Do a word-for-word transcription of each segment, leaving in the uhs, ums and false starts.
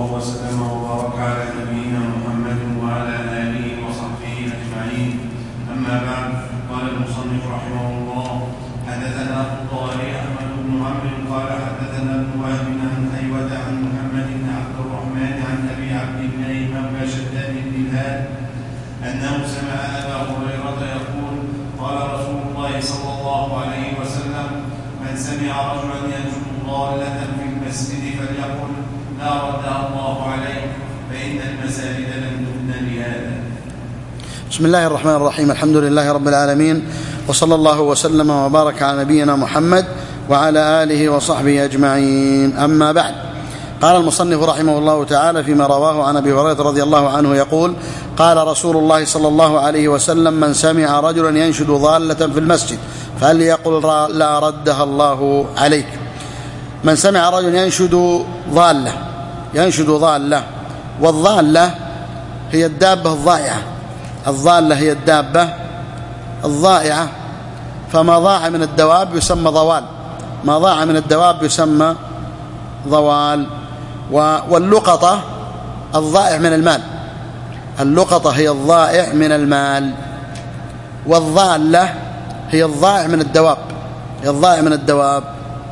الله وسلم وبارك على نبينا محمد وعلى آله وصحبه أجمعين. أما بعد، قال المصنف رحمه الله: حدثنا أبو الطاهر أحمد بن عمرو قال حدثنا ابن وهب عن أيوة عن محمد بن عبد الرحمن عن أبي عبد الله مولى شداد بن الهاد أنه سمع أبا هريرة يقول: قال رسول الله صلى الله عليه وسلم: من سمع رجلا ينشد ضالة في المسجد فليقل: لا ردها الله عليه، فإن المساجد لم تبن لهذا. بسم الله الرحمن الرحيم. الحمد لله رب العالمين، وصلى الله وسلم وبارك على نبينا محمد وعلى آله وصحبه أجمعين. أما بعد، قال المصنف رحمه الله تعالى فيما رواه عن أبي هريرة رضي الله عنه يقول: قال رسول الله صلى الله عليه وسلم: من سمع رجلا ينشد ضالة في المسجد فليقل: لا ردها الله عليك. من سمع رجلا ينشد ضالة ينشد ضالة والضالة هي الدابة الضائعة. الضالة هي الدابة الضائعة، فما ضاع من الدواب يسمى ضوال، ما ضاع من الدواب يسمى ضوال. واللقطة الضائع من المال، اللقطة هي الضائع من المال، والضالة هي الضائع من الدواب، هي الضائع من الدواب.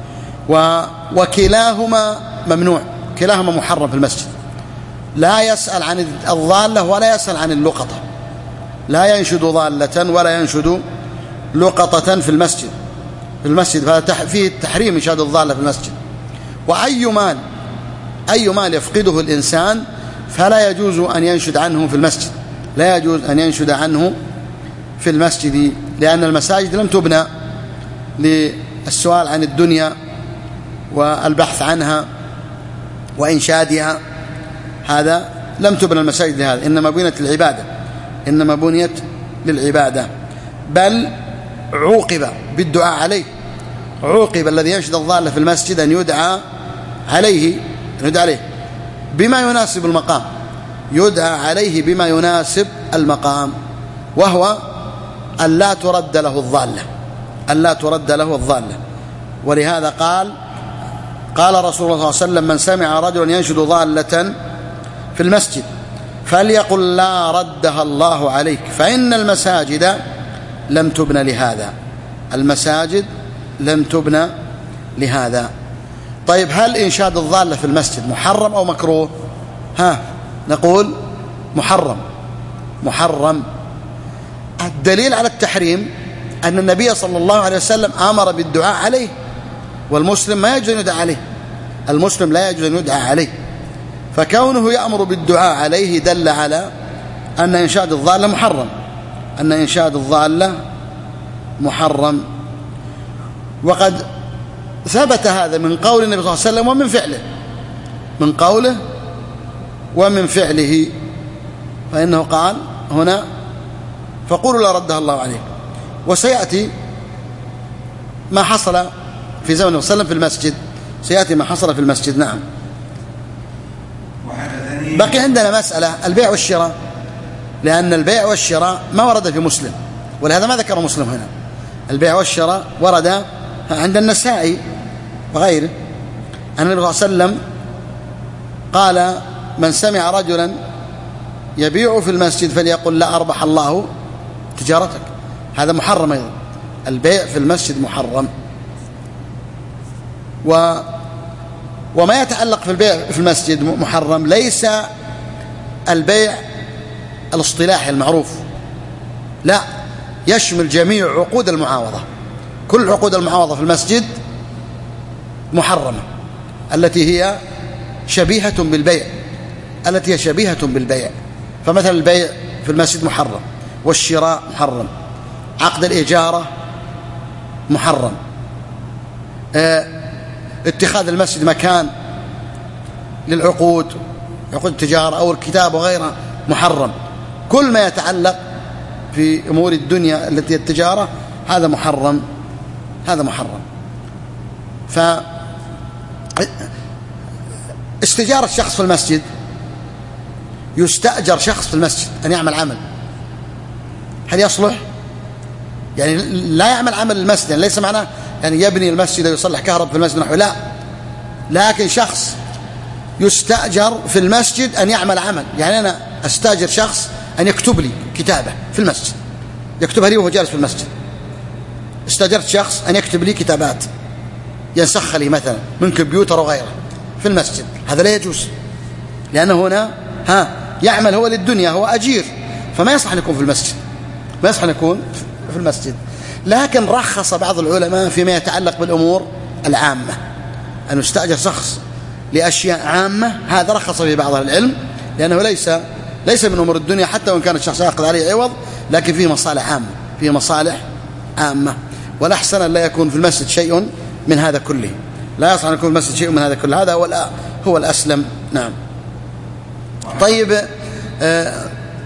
وكلاهما ممنوع، كلاهما محرم في المسجد. لا يسأل عن الضالة ولا يسأل عن اللقطة، لا ينشد ضالة ولا ينشد لقطة في المسجد في المسجد فيه تحريم إنشاد الضالة في المسجد. وأي مال أي مال يفقده الإنسان فلا يجوز أن ينشد عنه في المسجد، لا يجوز أن ينشد عنه في المسجد، لأن المساجد لم تبنى للسؤال عن الدنيا والبحث عنها وإنشادها، هذا لم تبنى المساجد لهذا، إنما بنيت للعبادة، إنما بنيت للعبادة. بل عوقب بالدعاء عليه، عوقب الذي ينشد الضالة في المسجد أن يدعى عليه أن يدعى عليه بما يناسب المقام، يدعى عليه بما يناسب المقام، وهو أن لا ترد له الضالة، أن لا ترد له الضالة. ولهذا قال قال رسول الله صلى الله عليه وسلم: من سمع رجلا ينشد ضالة في المسجد فليقل: لا ردها الله عليك، فإن المساجد لم تبن لهذا، المساجد لم تبنى لهذا. طيب، هل إنشاد الضالة في المسجد محرم أو مكروه؟ ها نقول محرم، محرم. الدليل على التحريم أن النبي صلى الله عليه وسلم أمر بالدعاء عليه، والمسلم ما يجوز أن يدعى عليه، المسلم لا يجوز أن يدعى عليه، فكونه يأمر بالدعاء عليه دل على أن إنشاد الضالة محرم، أن إنشاد الضالة محرم. وقد ثبت هذا من قول النبي صلى الله عليه وسلم ومن فعله، من قوله ومن فعله، فإنه قال هنا: فقولوا لا ردها الله عليك. وسيأتي ما حصل في زمن النبي صلى الله عليه وسلم في المسجد، سيأتي ما حصل في المسجد. نعم. بقي عندنا مسألة البيع والشراء، لأن البيع والشراء ما ورد في مسلم، ولهذا ما ذكر مسلم هنا. البيع والشراء ورد عند النسائي وغيره أن النبي صلى الله عليه وسلم قال: من سمع رجلا يبيع في المسجد فليقل: لا أربح الله تجارتك. هذا محرم أيضا، البيع في المسجد محرم. و وما يتعلق في البيع في المسجد محرم، ليس البيع الاصطلاحي المعروف، لا، يشمل جميع عقود المعاوضة، كل عقود المعاوضة في المسجد محرمة، التي هي شبيهة بالبيع، التي هي شبيهة بالبيع. فمثلا البيع في المسجد محرم، والشراء محرم، عقد الإجارة محرم، اه اتخاذ المسجد مكان للعقود، عقود التجارة أو الكتاب وغيرها محرم. كل ما يتعلق في أمور الدنيا التي هي التجارة هذا محرم، هذا محرم. فاستجارة شخص في المسجد، يستأجر شخص في المسجد أن يعمل عمل، هل يصلح؟ يعني لا يعمل عمل المسجد، يعني ليس معناه يعني يبني المسجد ويصلح كهرب في المسجد نحو، لا، لكن شخص يستأجر في المسجد أن يعمل عمل. يعني أنا أستأجر شخص أن يكتب لي كتابة في المسجد، يكتبها لي وهو جالس في المسجد. استأجرت شخص أن يكتب لي كتابات ينسخ لي مثلا من كمبيوتر وغيره في المسجد، هذا لا يجوز، لأنه هنا ها يعمل هو للدنيا، هو أجير، فما يصح أن يكون في المسجد، ما يصح أن يكون في المسجد. لكن رخص بعض العلماء فيما يتعلق بالأمور العامة، أن يستأجر شخص لأشياء عامة، هذا رخص في بعض العلم، لأنه ليس ليس من أمور الدنيا، حتى وإن كان الشخص يأخذ عليه عوض، لكن فيه مصالح عامة، فيه مصالح عامة. والأحسن أن لا يكون في المسجد شيء من هذا كله، لا يصح أن يكون في المسجد شيء من هذا كله، هذا هو هو الأسلم. نعم. طيب، آه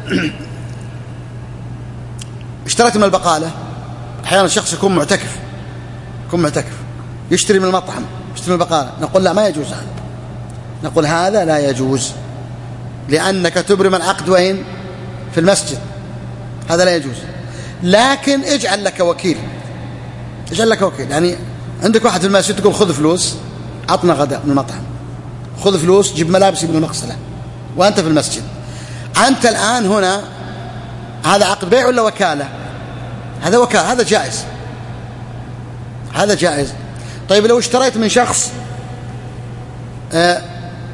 اشتريت من البقالة، أحيانا الشخص يكون معتكف يكون معتكف يشتري من المطعم، يشتري من البقالة، نقول لا، ما يجوز هذا، نقول هذا لا يجوز، لأنك تبرم العقد وين؟ في المسجد، هذا لا يجوز. لكن اجعل لك وكيل، اجعل لك وكيل، يعني عندك واحد في المسجد تقول خذ فلوس، عطنا غداء من المطعم، خذ فلوس جيب ملابسي من المغسلة، وأنت في المسجد. أنت الآن هنا هذا عقد بيع ولا وكالة؟ هذا وكالة، هذا جائز، هذا جائز. طيب لو اشتريت من شخص آه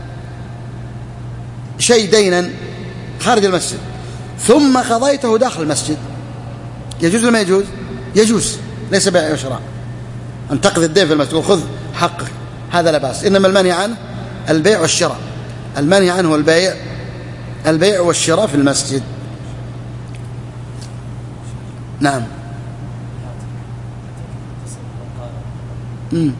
شيء دينا خارج المسجد ثم قضيته داخل المسجد، يجوز ولا ما يجوز؟ يجوز، ليس بيع وشراء، أن تقضي الدين في المسجد وخذ حقك، هذا لا بأس. إنما المنهي عنه البيع والشراء، المنهي عنه البيع البيع والشراء في المسجد. نعم. مم.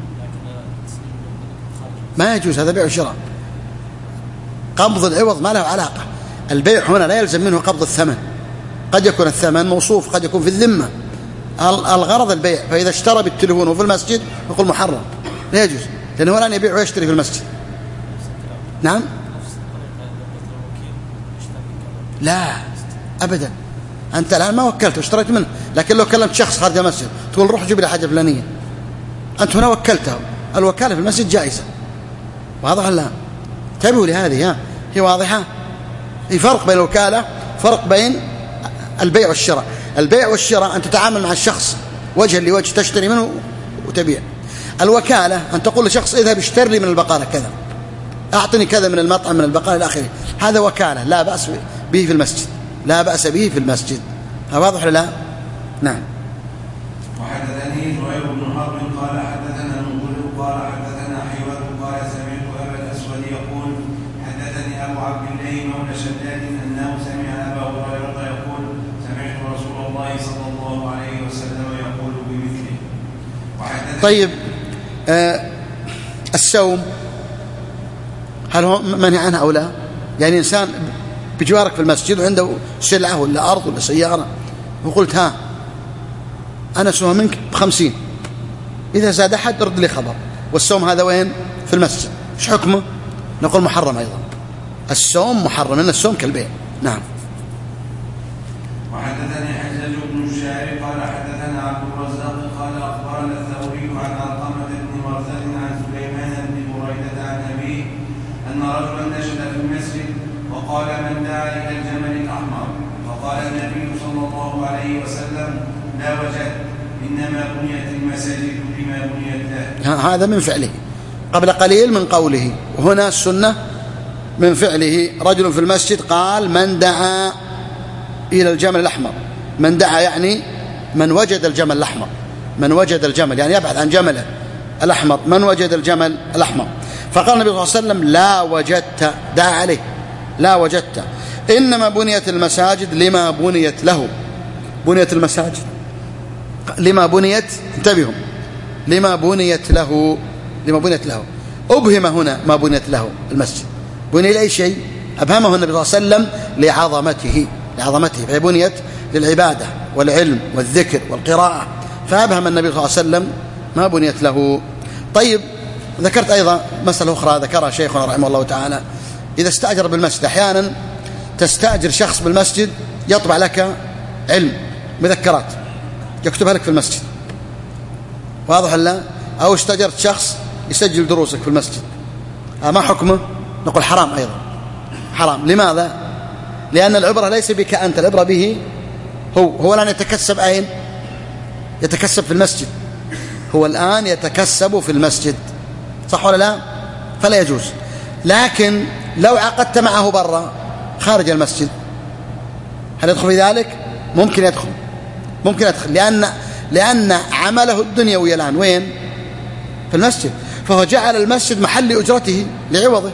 ما يجوز، هذا بيع وشراء، قبض العوض ما له علاقة. البيع هنا لا يلزم منه قبض الثمن، قد يكون الثمن موصوف، قد يكون في الذمة، الغرض البيع. فإذا اشترى بالتليفون وفي المسجد يقول محرم، لا يجوز، لأنه الآن يبيع ويشتري في المسجد. نعم. لا أبدا، أنت الآن ما وكلته، اشتريت منه، لكن لو كلمت شخص خارج المسجد تقول روح جيب لي حاجة فلانية، أنت هنا وكلته، الوكالة في المسجد جائزة، واضح الآن؟ انتبهوا لهذه، ها هي واضحة. في فرق بين الوكالة، فرق بين البيع والشراء. البيع والشراء أن تتعامل مع الشخص وجها لوجه، تشتري منه وتبيع. الوكالة أن تقول لشخص اذهب اشتري لي من البقالة كذا، أعطني كذا من المطعم من البقالة إلى آخره، هذا وكالة لا بأس به في المسجد، لا بأس به في المسجد، هذا واضح ولا لا؟ نعم. وحدثني زهير بن حرب قال حدثنا المنذر قال حدثنا حيوان قال سمعت أبا الأسود يقول حدثني أبو عبد الله مولى شداد أنه سمع أبا هريرة يقول سمعت رسول الله صلى الله عليه وسلم يقول بمثله. طيب، آه السوم هل هو منهي عنه أو لا؟ يعني إنسان بجوارك في المسجد وعنده سلعة ولا أرض ولا سيارة وقلت ها أنا سوها منك بخمسين، إذا زاد أحد رد لي خبر، والسوم هذا وين؟ في المسجد، إيش حكمه؟ نقول محرم أيضا، السوم محرم، لأن السوم كالبيع. نعم. وحدثني حجاج بن الشاعر قال حدثنا عبد الرزاق قال أخبرنا الثوري عن علقمة بن مرثد عن سليمان بن بريدة عن أبيه أن رجلا نشد في المسجد وقال من دعا إلى الجمل الأحمر، فقال النبي صلى الله عليه وسلم لا وجد، إنما بنيت المساجد بما بنيت له. هذا من فعله، قبل قليل من قوله، وهنا السنة من فعله. رجل في المسجد قال من دعا إلى الجمل الأحمر، من دعا يعني من وجد الجمل الأحمر، من وجد الجمل يعني يبحث عن جمله الأحمر، من وجد الجمل الأحمر. فقال النبي صلى الله عليه وسلم لا وجدت، دعا عليه لا وجدت، إنما بنيت المساجد لما بنيت له، بنيت المساجد لما بنيت، انتبهوا، لما بنيت له، لما بنيت له، أبهم هنا ما بنيت له المسجد، بني لأي شيء أبهمه النبي صلى الله عليه وسلم لعظمته، لعظمته، فبنيت للعبادة والعلم والذكر والقراءة، فأبهم النبي صلى الله عليه وسلم ما بنيت له. طيب، ذكرت أيضا مسألة أخرى ذكرها شيخنا رحمه الله تعالى، إذا استأجر بالمسجد، أحيانا تستأجر شخص بالمسجد يطبع لك علم مذكرات يكتبها لك في المسجد، واضح ولا؟ أو استأجرت شخص يسجل دروسك في المسجد، ما حكمه؟ نقول حرام أيضا، حرام. لماذا؟ لأن العبرة ليس بك أنت، العبرة به هو. هو الآن يتكسب أين؟ يتكسب في المسجد، هو الآن يتكسب في المسجد، صح ولا لا؟ فلا يجوز. لكن لو عقدت معه برا خارج المسجد هل يدخل في ذلك؟ ممكن يدخل، ممكن يدخل، لأن لأن عمله الدنيوي الآن وين؟ في المسجد، فهو جعل المسجد محل أجرته لعوضه،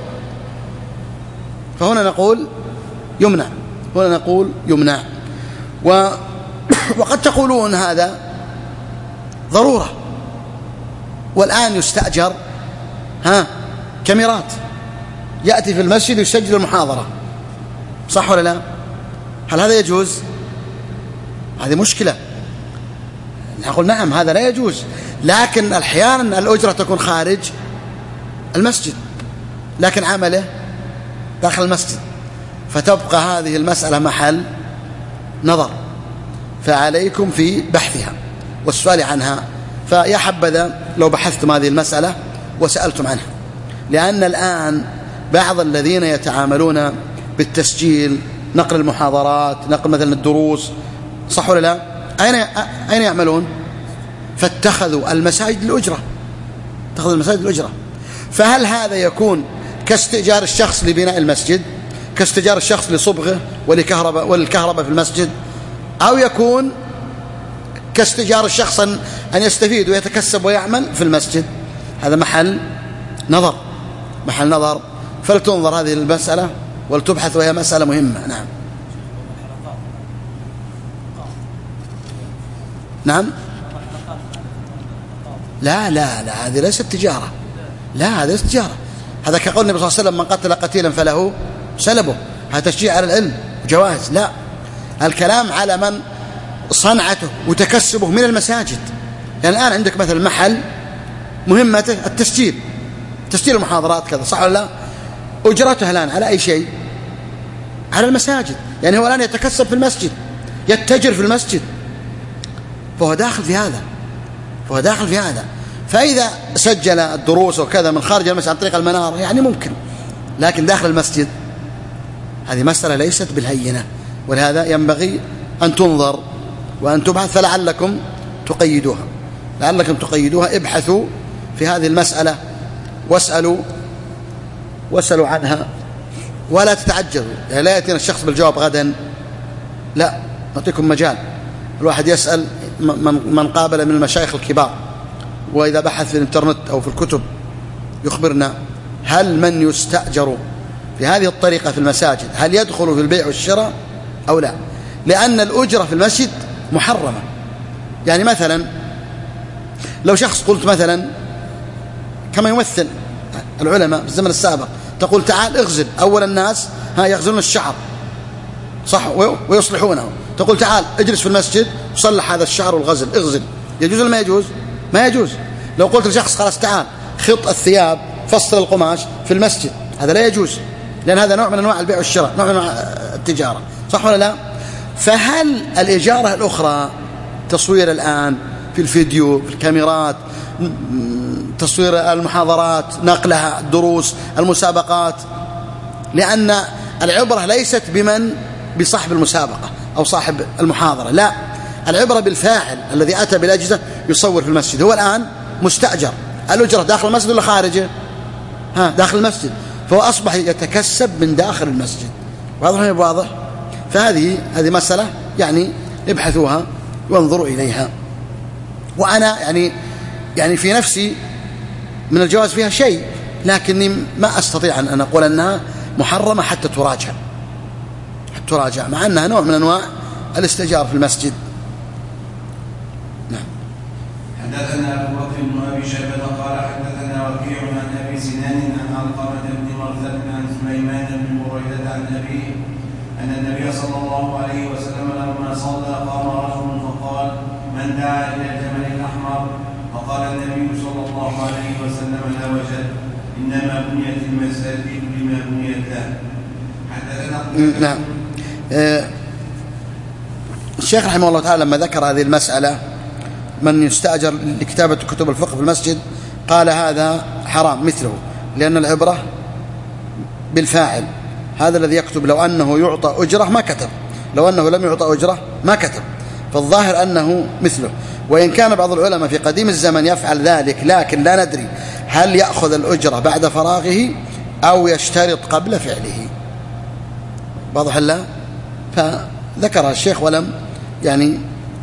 فهنا نقول يمنع، هنا نقول يمنع. و وقد تقولون هذا ضرورة، والآن يستأجر ها كاميرات، يأتي في المسجد يسجل المحاضرة، صح ولا لا؟ هل هذا يجوز؟ هذه مشكلة. نقول نعم هذا لا يجوز، لكن أحيانا الأجرة تكون خارج المسجد لكن عمله داخل المسجد، فتبقى هذه المسألة محل نظر، فعليكم في بحثها والسؤال عنها. فيا حبذا لو بحثتم هذه المسألة وسألتم عنها، لأن الآن بعض الذين يتعاملون بالتسجيل، نقل المحاضرات، نقل مثلا الدروس، صح ولا لا؟ أين أين يعملون؟ فاتخذوا المساجد الأجرة، اتخذوا المساجد الأجرة. فهل هذا يكون كاستئجار الشخص لبناء المسجد، كاستئجار الشخص لصبغه ولكهرباء والكهرباء في المسجد، أو يكون كاستئجار الشخص أن يستفيد ويتكسب ويعمل في المسجد؟ هذا محل نظر، محل نظر. فلتنظر هذه المسألة ولتبحث، وهي مسألة مهمة. نعم نعم لا لا لا هذه ليست تجارة، لا هذه ليست تجارة. هذا كقول النبي صلى الله عليه وسلم من قتل قتيلا فله سلبه، هذا تشجيع على العلم وجواز. لا، الكلام على من صنعته وتكسبه من المساجد. يعني الآن عندك مثلا محل مهمته التسجيل، تسجيل المحاضرات كذا، صح ولا لا؟ أجرته الآن على أي شيء؟ على المساجد. يعني هو الآن يتكسب في المسجد، يتجر في المسجد، فهو داخل في هذا، فهو داخل في هذا. فإذا سجل الدروس وكذا من خارج المسجد عن طريق المنارة يعني ممكن، لكن داخل المسجد هذه مسألة ليست بالهينة، ولهذا ينبغي أن تنظر وأن تبحث، فلعلكم تقيدوها، لعلكم تقيدوها. ابحثوا في هذه المسألة واسألوا واسألوا عنها، ولا تتعجلوا. يعني لا يأتينا الشخص بالجواب غدا، لا، نعطيكم مجال. الواحد يسأل من, من قابل من المشايخ الكبار، وإذا بحث في الانترنت أو في الكتب يخبرنا هل من يستأجر في هذه الطريقة في المساجد هل يدخل في البيع والشراء أو لا؟ لأن الأجرة في المسجد محرمة. يعني مثلا لو شخص قلت مثلا كما يمثل العلماء في الزمن السابق، تقول تعال اغزل أول الناس، ها يغزلون الشعر صح ويصلحونه، تقول تعال اجلس في المسجد وصلح هذا الشعر والغزل، اغزل، يجوز ولا ما يجوز؟ ما يجوز. لو قلت لشخص خلاص تعال خط الثياب، فصل القماش في المسجد، هذا لا يجوز، لأن هذا نوع من أنواع البيع والشراء، نوع من أنواع التجارة، صح ولا لا؟ فهل الإجارة الأخرى، تصوير الآن في الفيديو، في الكاميرات، تصوير المحاضرات، نقلها، الدروس، المسابقات، لأن العبرة ليست بمن بصاحب المسابقة أو صاحب المحاضرة، لا، العبرة بالفاعل الذي أتى بالأجهزة يصور في المسجد. هو الآن مستأجر، الأجرة داخل المسجد ولا خارجه؟ ها داخل المسجد، فهو أصبح يتكسب من داخل المسجد. واضح ولا واضح؟ فهذه هذه مسألة يعني ابحثوها وانظروا إليها. وأنا يعني يعني في نفسي من الجواز فيها شيء، لكني ما أستطيع أن أقول أنها محرمة حتى تراجع، حتى تراجع، مع أنها نوع من أنواع الاستئجار في المسجد. نعم. حدثنا أبو بكر بن أبي شيبة قال حدثنا وكيع عن أبي سنان عن علقمة بن مرثد عن سليمان بن بريدة عن أبيه أن النبي صلى الله عليه وسلم لما صلى قام رجل فقال من دعا إلى الجمل الأحمر؟ فقال النبي صلى الله عليه وسلم لا وجد، إنما بنيت المساجد بما بنيت له. حدثنا نعم. آه الشيخ رحمه الله تعالى لما ذكر هذه المسألة من يستأجر لكتابة كتب الفقه في المسجد قال هذا حرام مثله، لأن العبرة بالفاعل. هذا الذي يكتب لو أنه يعطى أجرة ما كتب، لو أنه لم يعطى أجرة ما كتب، فالظاهر أنه مثله. وإن كان بعض العلماء في قديم الزمن يفعل ذلك، لكن لا ندري هل يأخذ الأجرة بعد فراغه أو يشترط قبل فعله. واضح الله؟ فذكرها الشيخ ولم يعني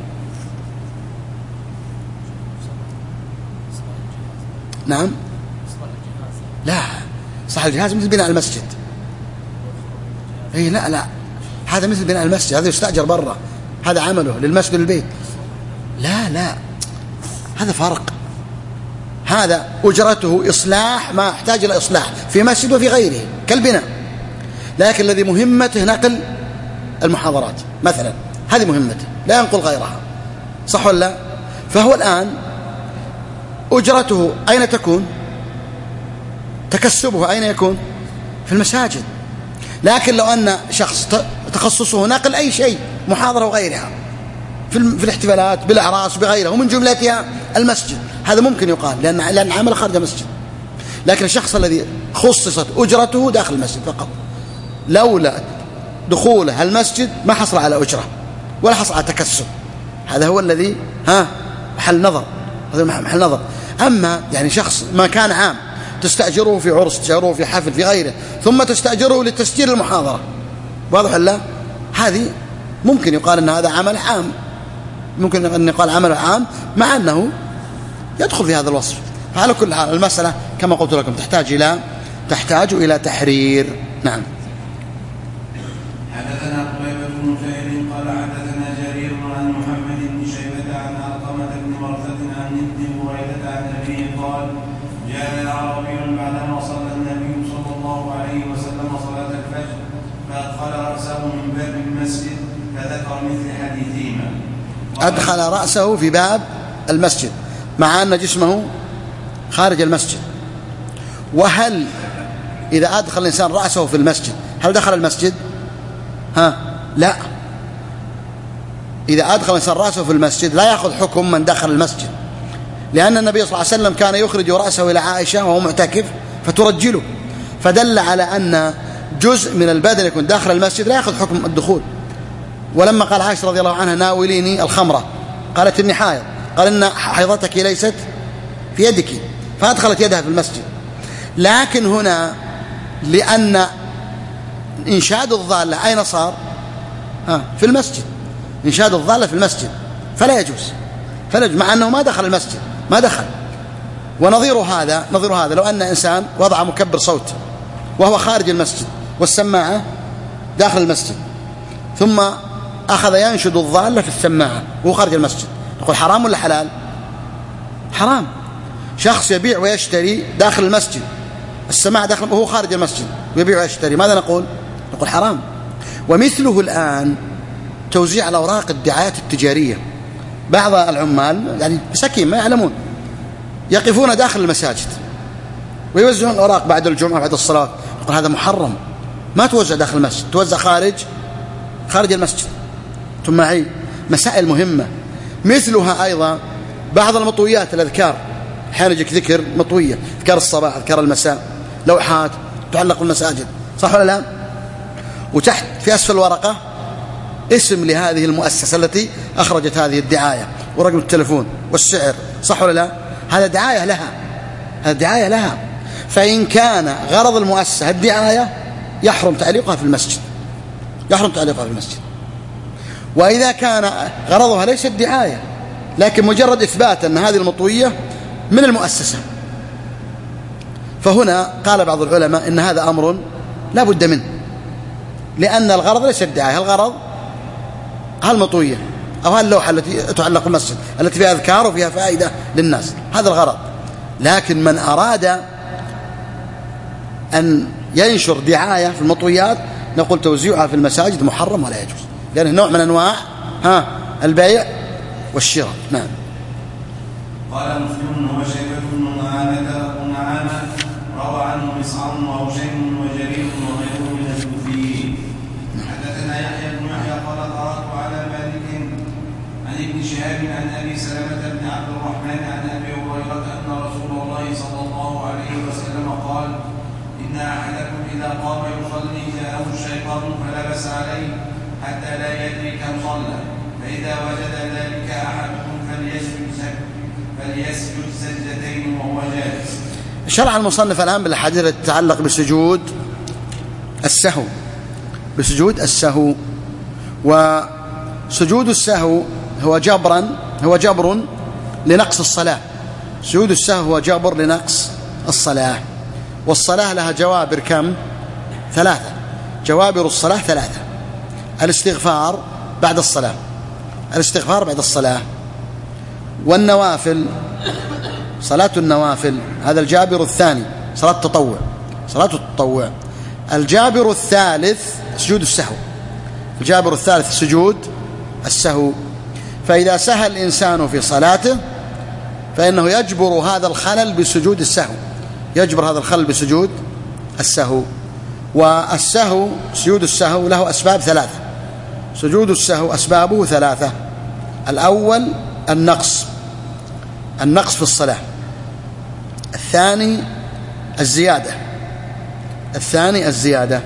نعم لا صح الجهاز مثل بناء المسجد. اي لا لا هذا مثل بناء المسجد، هذا يستأجر برا، هذا عمله للمسجد للبيت. لا لا هذا فرق، هذا أجرته إصلاح ما يحتاج إلى إصلاح في مسجد وفي غيره كالبناء، لكن الذي مهمته نقل المحاضرات مثلا، هذه مهمته لا ينقل غيرها، صح ولا لا؟ فهو الآن أجرته أين تكون؟ تكسبه أين يكون؟ في المساجد. لكن لو أن شخص تخصصه نقل أي شيء، محاضرة وغيرها، في الاحتفالات بالأعراس بغيرها، ومن جملتها المسجد، هذا ممكن يقال لأن لأن عمل خارج المسجد. لكن الشخص الذي خصصت أجرته داخل المسجد فقط، لولا دخوله المسجد ما حصل على أجرة ولا حصل على تكسب، هذا هو الذي ها محل نظر، هذا محل نظر. أما يعني شخص ما كان عام تستأجره في عرس، تستأجره في حفل في غيره، ثم تستأجره لتسجيل المحاضرة، واضح ولا؟ هذه ممكن يقال أن هذا عمل عام، ممكن أن يقال عمل عام مع أنه يدخل في هذا الوصف. فعلى كل حال المسألة كما قلت لكم تحتاج إلى تحتاج إلى تحرير. نعم. حدثنا قتيبة بن سعيد قال حدثنا جرير عن محمد بن شيبة عن علقمة بن مرثد عن ابن بريدة عن أبيه قال جاء أعرابي بعدما صلى النبي صلى الله عليه وسلم صلاة الفجر فأدخل رأسه من باب المسجد فذكر مثل حديثهما. أدخل رأسه في باب المسجد مع أن جسمه خارج المسجد. وهل إذا أدخل الإنسان رأسه في المسجد هل دخل المسجد؟ ها لا، إذا أدخل الإنسان رأسه في المسجد لا يأخذ حكم من دخل المسجد، لأن النبي صلى الله عليه وسلم كان يخرج رأسه إلى عائشة وهو معتكف فترجله، فدل على أن جزء من البدن يكون داخل المسجد لا يأخذ حكم الدخول. ولما قال عائشة رضي الله عنها ناوليني الخمرة قالت إني حائض، قال إن حيضتك ليست في يدك، فأدخلت يدها في المسجد. لكن هنا لأن إنشاد الضالة أين صار؟ ها في المسجد، إنشاد الضالة في المسجد فلا يجوز، فلا يجوز مع أنه ما دخل المسجد، ما دخل. ونظير هذا نظير هذا لو أن إنسان وضع مكبر صوت وهو خارج المسجد والسماعة داخل المسجد، ثم أخذ ينشد الضالة في السماعة وهو خارج المسجد، نقول حرام ولا حلال؟ حرام. شخص يبيع ويشتري داخل المسجد، السماعة داخل وهو خارج المسجد ويبيع ويشتري، ماذا نقول؟ نقول حرام. ومثله الآن توزيع الأوراق الدعايات التجارية، بعض العمال يعني مساكين ما يعلمون يقفون داخل المساجد ويوزعون الأوراق بعد الجمعة بعد الصلاة، نقول هذا محرم، ما توزع داخل المسجد، توزع خارج خارج المسجد. ثم معي مسائل مهمة مثلها أيضا بعض المطويات الأذكار، أحيانا يجيك ذكر مطوية، أذكار الصباح أذكار المساء، لوحات تعلق في المساجد، صح ولا لا؟ وتحت في أسفل الورقة اسم لهذه المؤسسة التي أخرجت هذه الدعاية ورقم التلفون والسعر، صح ولا لا؟ هذا دعاية لها، هذا دعاية لها. فإن كان غرض المؤسسة الدعاية يحرم تعليقها في المسجد، يحرم تعليقها في المسجد. وإذا كان غرضها ليس الدعاية لكن مجرد إثبات أن هذه المطوية من المؤسسة، فهنا قال بعض العلماء إن هذا أمر لا بد منه، لأن الغرض ليس الدعاية، الغرض هالمطوية أو هاللوحة التي تعلق المسجد التي فيها أذكار وفيها فائدة للناس، هذا الغرض. لكن من أراد أن ينشر دعاية في المطويات نقول توزيعها في المساجد محرم ولا يجوز، لأنه نوع من أنواع ها البيع والشراء. نعم. قال مسلم وشيبة بن نعامة روى عنه مسعر وهشيم وجرير وغيره من الكوفيين. حدثنا يحيى بن يحيى قال قرأت على مالك عن ابن شهاب عن أبي سلمة بن عبد الرحمن عن أبي هريرة أن رسول الله صلى الله عليه وسلم قال إن أحدكم إذا قام فرض فلبس عليه حتى لا يدري كم صلى، فإذا وجد ذلك أحدكم فليسجد فليسجد سجدتين وهو جالس. شرع المصنف الآن بالحديث التي تتعلق بسجود السهو، بسجود السهو. وسجود السهو هو جبرا هو جبر لنقص الصلاة. سجود السهو هو جبر لنقص الصلاة، والصلاة لها جوابر كم؟ ثلاثة. جوابر الصلاة ثلاثة: الاستغفار بعد الصلاة الاستغفار بعد الصلاة والنوافل، صلاة النوافل، هذا الجابر الثاني، صلاة التطوع صلاة التطوع. الجابر الثالث سجود السهو، الجابر الثالث سجود السهو. فإذا سهى الإنسان في صلاته فإنه يجبر هذا الخلل بسجود السهو، يجبر هذا الخلل بسجود السهو. والسهو سجود السهو له أسباب ثلاثة. سجود السهو أسبابه ثلاثة: الأول النقص النقص في الصلاة، الثاني الزيادة الثاني الزيادة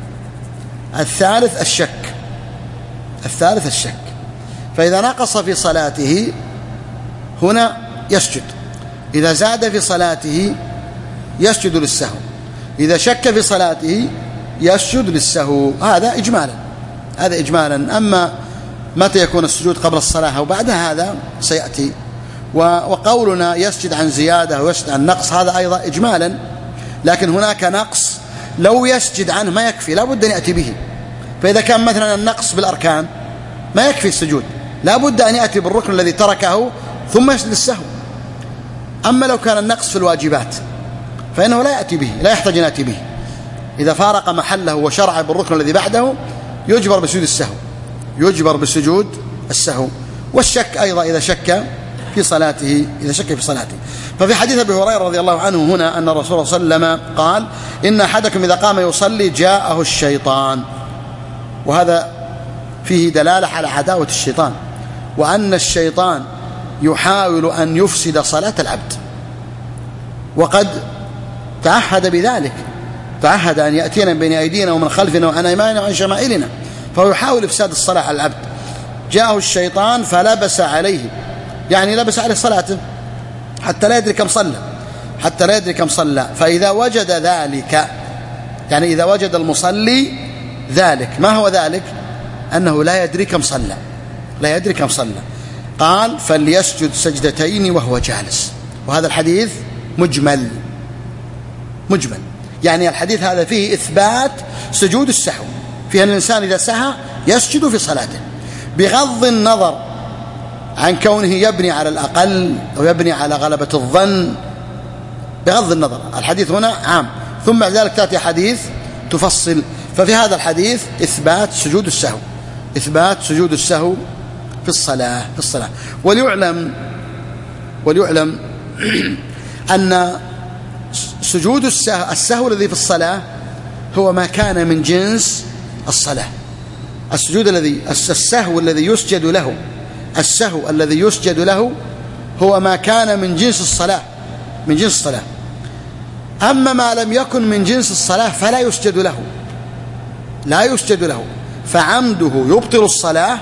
الثالث الشك الثالث الشك فإذا نقص في صلاته هنا يسجد، إذا زاد في صلاته يسجد للسهو، إذا شك في صلاته يسجد للسهو. هذا إجمالا هذا إجمالا أما متى يكون السجود قبل الصلاة أو بعدها هذا سيأتي. وقولنا يسجد عن زيادة ويسجد عن نقص هذا أيضا إجمالا، لكن هناك نقص لو يسجد عنه ما يكفي، لا بد أن يأتي به. فإذا كان مثلا النقص بالأركان ما يكفي السجود، لا بد أن يأتي بالركن الذي تركه ثم يسجد للسهو. أما لو كان النقص في الواجبات فإنه لا يأتي به، لا يحتاج أن يأتي به. إذا فارق محله وشرع بالركن الذي بعده يجبر بسجود السهو يجبر بسجود السهو. والشك أيضا إذا شك في صلاته إذا شك في صلاته ففي حديث أبي هريرة رضي الله عنه هنا أن الرسول صلى الله عليه وسلم قال: إن أحدكم إذا قام يصلي جاءه الشيطان. وهذا فيه دلالة على عداوة الشيطان، وأن الشيطان يحاول أن يفسد صلاة العبد، وقد تعهد بذلك، تعهد أن يأتينا بين أيدينا ومن خلفنا وعن أيماننا وعن شمائلنا، فهو يحاول إفساد الصلاة على العبد. جاءه الشيطان فلبس عليه، يعني لبس عليه صلاته حتى لا يدري كم صلى حتى لا يدري كم صلى فإذا وجد ذلك، يعني إذا وجد المصلي ذلك، ما هو ذلك؟ أنه لا يدري كم صلى لا يدري كم صلى قال: فليسجد سجدتين وهو جالس. وهذا الحديث مجمل مجمل يعني الحديث هذا فيه إثبات سجود السهو، فيه أن الإنسان إذا سهى يسجد في صلاته بغض النظر عن كونه يبني على الأقل أو يبني على غلبة الظن، بغض النظر. الحديث هنا عام، ثم بعد ذلك تأتي حديث تفصل. ففي هذا الحديث إثبات سجود السهو إثبات سجود السهو في الصلاة في الصلاة وليعلم وليعلم أن سجود السهو, السهو الذي في الصلاة هو ما كان من جنس الصلاة. السجود الذي السهو الذي يسجد له السهو الذي يسجد له هو ما كان من جنس الصلاة من جنس الصلاة. أما ما لم يكن من جنس الصلاة فلا يسجد له لا يسجد له فعمده يبطل الصلاة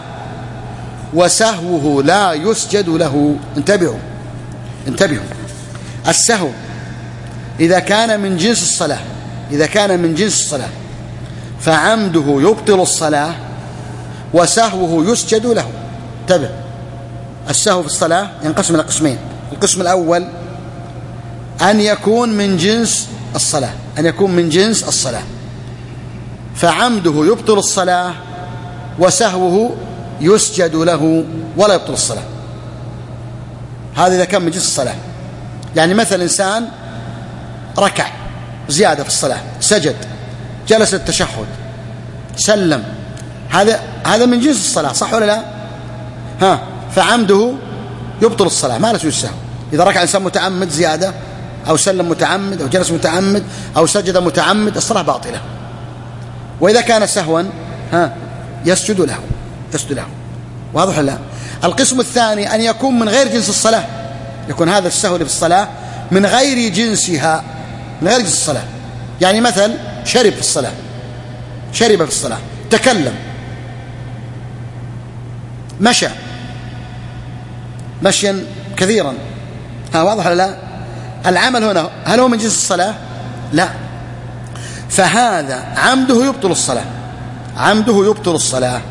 وسهوه لا يسجد له. انتبهوا انتبهوا السهو إذا كان من جنس الصلاة إذا كان من جنس الصلاة فعمده يبطل الصلاة وسهوه يسجد له. انتبه، السهو في الصلاة ينقسم إلى قسمين. القسم الأول أن يكون من جنس الصلاة أن يكون من جنس الصلاة فعمده يبطل الصلاة وسهوه يسجد له ولا يبطل الصلاة. هذا إذا كان من جنس الصلاة. يعني مثل إنسان ركع زيادة في الصلاة، سجد، جلس التشهد، سلم، هذا هذا من جنس الصلاة، صح ولا لا؟ ها فعمده يبطل الصلاة، ما له سجود السهو. إذا ركع إنسان متعمد زيادة أو سلم متعمد أو جلس متعمد أو سجد متعمد الصلاة باطلة. وإذا كان سهوا ها يسجد له يسجد له. واضح ولا لا؟ القسم الثاني أن يكون من غير جنس الصلاة، يكون هذا السهو في الصلاة من غير جنسها من غير جنس الصلاة. يعني مثل شرب في الصلاة شرب في الصلاة، تكلم، مشى مشيا كثيرا، ها واضح ولا لا؟ العمل هنا هل هو من جنس الصلاة؟ لا. فهذا عمده يبطل الصلاة، عمده يبطل الصلاة،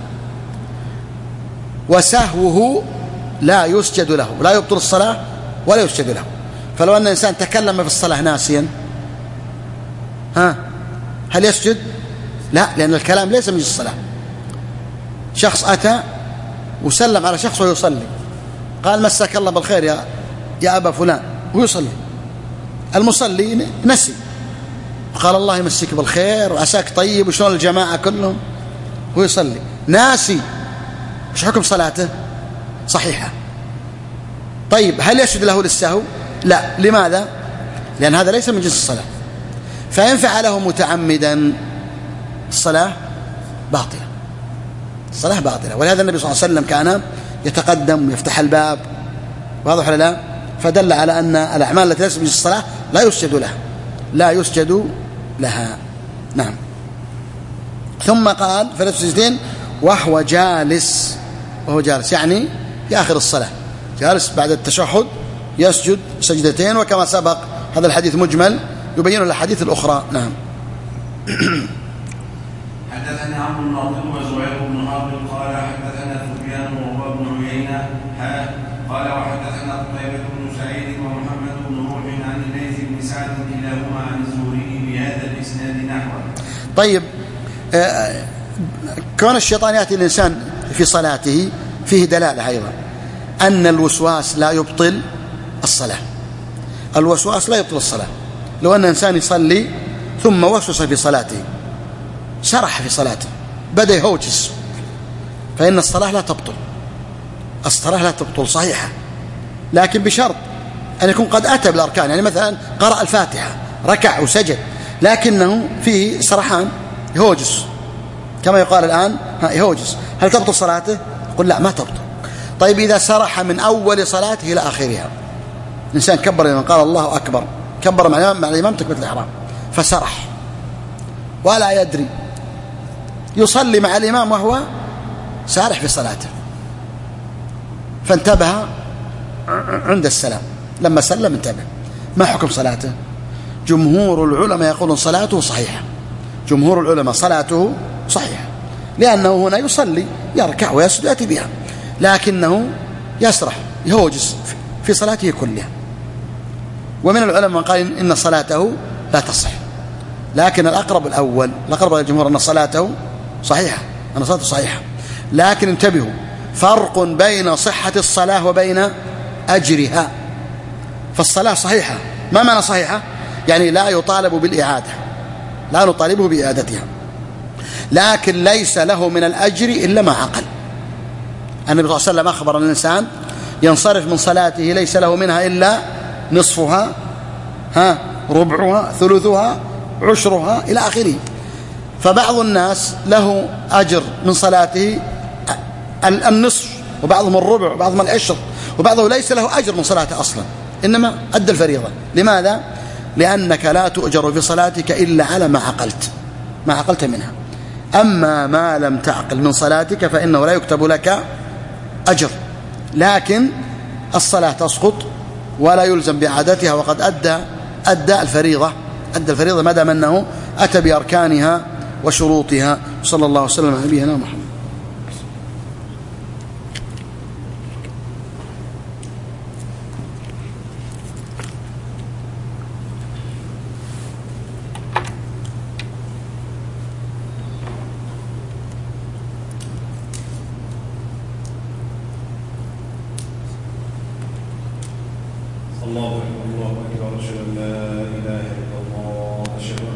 وسهوه لا يسجد له، لا يبطل الصلاة ولا يسجد له. فلو أن الإنسان تكلم في الصلاة ناسيا، ها هل يسجد؟ لا، لأن الكلام ليس من جنس الصلاة. شخص أتى وسلم على شخص ويصلي، قال مساك الله بالخير يا يا أبا فلان، ويصلي. المصلي نسي، قال الله يمسك بالخير وعساك طيب وشلون الجماعة كلهم، ويصلي ناسي. ايش حكم صلاته؟ صحيحة. طيب هل يسجد له للسهو؟ لا. لماذا؟ لأن هذا ليس من جنس الصلاة. فإن فعله متعمدا الصلاة باطلة، الصلاة باطلة. ولهذا النبي صلى الله عليه وسلم كان يتقدم ويفتح الباب، واضح ولا لا؟ فدل على أن الأعمال التي ليست من جنس الصلاة لا يسجد لها، لا يسجد لها. نعم. ثم قال في السجدين وهو جالس، وهو جالس يعني في آخر الصلاة، جالس بعد التشهد يسجد سجدتين، وكما سبق هذا الحديث مجمل يبين الأحاديث الأخرى. نعم. حدثنا عبد الناصر وزهير بن حرب قال حدثنا سفيان وهو ابن عيينة قال وحدثنا قتيبة بن سعيد ومحمد بن روح عن الليث بن سعد كلاهما عن الزهري بهذا الإسناد نحوه. طيب، آه كون الشيطان يأتي الإنسان في صلاته فيه دلالة أيضا أن الوسواس لا يبطل الصلاة. الوسواس لا يبطل الصلاة. لو أن إنسان يصلي ثم وسوس في صلاته، سرح في صلاته، بدأ يهوجس، فإن الصلاة لا تبطل، الصلاة لا تبطل صحيحة، لكن بشرط أن يكون قد أتى بالأركان. يعني مثلا قرأ الفاتحة، ركع وسجد، لكنه فيه سرحان، يهوجس كما يقال الآن، يهوجس، هل تبطل صلاته؟ قل لا، ما تبطل. طيب إذا سرح من أول صلاته إلى آخرها، الإنسان كبر الإمام، قال الله أكبر، كبر مع الإمام, مع الإمام تكبيرة الإحرام، فسرح ولا يدري، يصلي مع الإمام وهو سارح في صلاته، فانتبه عند السلام، لما سلم انتبه، ما حكم صلاته؟ جمهور العلماء يقولون صلاته صحيحة، جمهور العلماء صلاته صحيحة، لأنه هنا يصلي، يركع ويسجد يأتي بها، لكنه يسرح يهوجس في صلاته كلها. ومن العلماء من قال إن صلاته لا تصح، لكن الأقرب الأول، الأقرب للجمهور أن صلاته صحيحة، أن صلاته صحيحة. لكن انتبهوا، فرق بين صحة الصلاة وبين أجرها. فالصلاة صحيحة، ما معنى صحيحة؟ يعني لا يطالب بالإعادة، لا نطالبه بإعادتها، لكن ليس له من الأجر إلا ما عقل. النبي صلى الله عليه وسلم أخبر أن الإنسان ينصرف من صلاته ليس له منها إلا نصفها، ها ربعها، ثلثها، عشرها، إلى آخره. فبعض الناس له أجر من صلاته النصف، وبعضهم الربع، وبعضهم العشر، وبعضه ليس له أجر من صلاته أصلا، إنما أدى الفريضة. لماذا؟ لأنك لا تؤجر في صلاتك إلا على ما عقلت، ما عقلت منها. أما ما لم تعقل من صلاتك فإنه لا يكتب لك أجر، لكن الصلاة تسقط ولا يلزم بإعادتها، وقد أدى أدى الفريضة، أدى الفريضة ما دام أنه أتى بأركانها وشروطها. صلى الله وسلم على نبينا محمد. الله أكبر الله أكبر أشهد أن لا إله إلا الله.